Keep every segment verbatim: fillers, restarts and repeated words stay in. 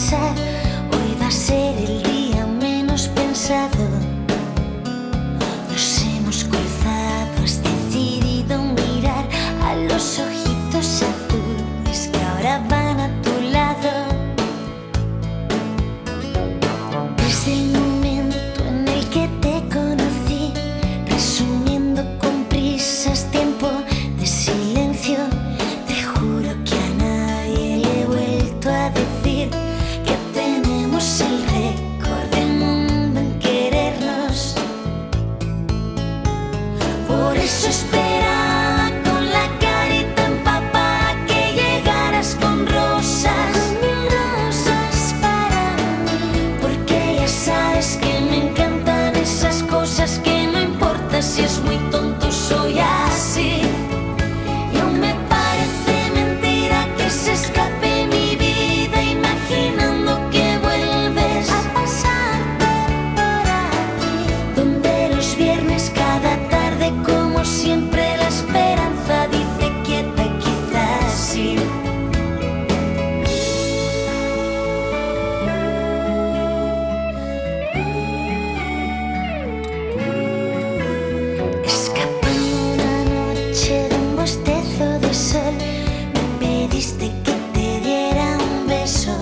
pasar. Hoy va a ser el día menos pensado. Nos hemos cruzado, has decidido mirar a los ojitos azules que ahora van a tu lado. Desde el momento en el que te conocí, resumiendo con prisas tiempo de silencio, te juro que a nadie le he vuelto a decir que tenemos el récord del mundo en querernos. Por eso esperaba con la carita empapada que llegaras con rosas, con mil rosas para mí, porque ya sabes que me encantan esas cosas que no importa si es muy tonto, soy así. Y aún me parece mentira que se escape mi vida imaginando que vuelves a pasar por aquí, donde los viernes cada tarde como siempre la esperanza dice quieta, quizás sí. Escapando una noche de un bostezo de sol, me pediste que te diera un beso.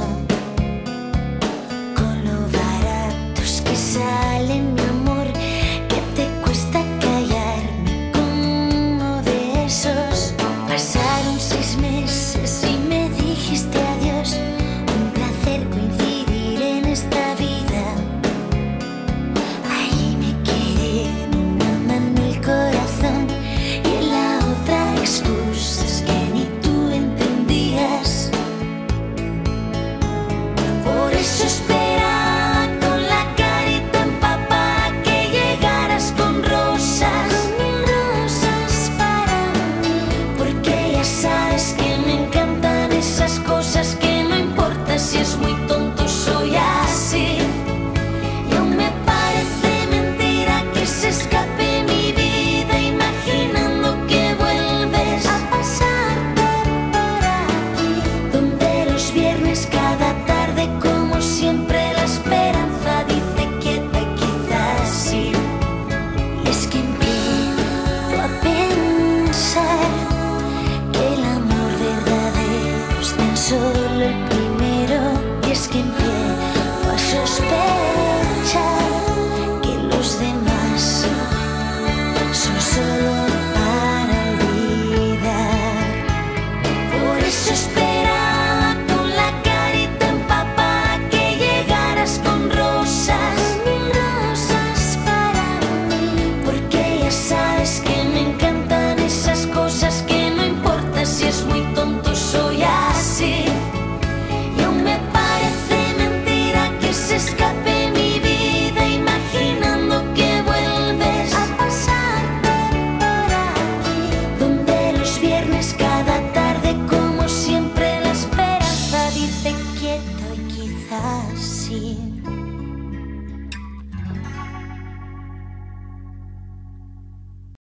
Con lo baratos que salen, mi amor, que te cuesta callarme como uno de esos. Pasaron seis meses y me dijiste adiós. Un placer coincidir en esta vida. Ahí me quedé en una mano el corazón y en la otra excusas que ni tú entendías. Por eso esperaba con la carita empapada que llegaras con rosas, con mil rosas para mí, porque ya sabes que me encantan esas cosas que no importa si es muy tonto, soy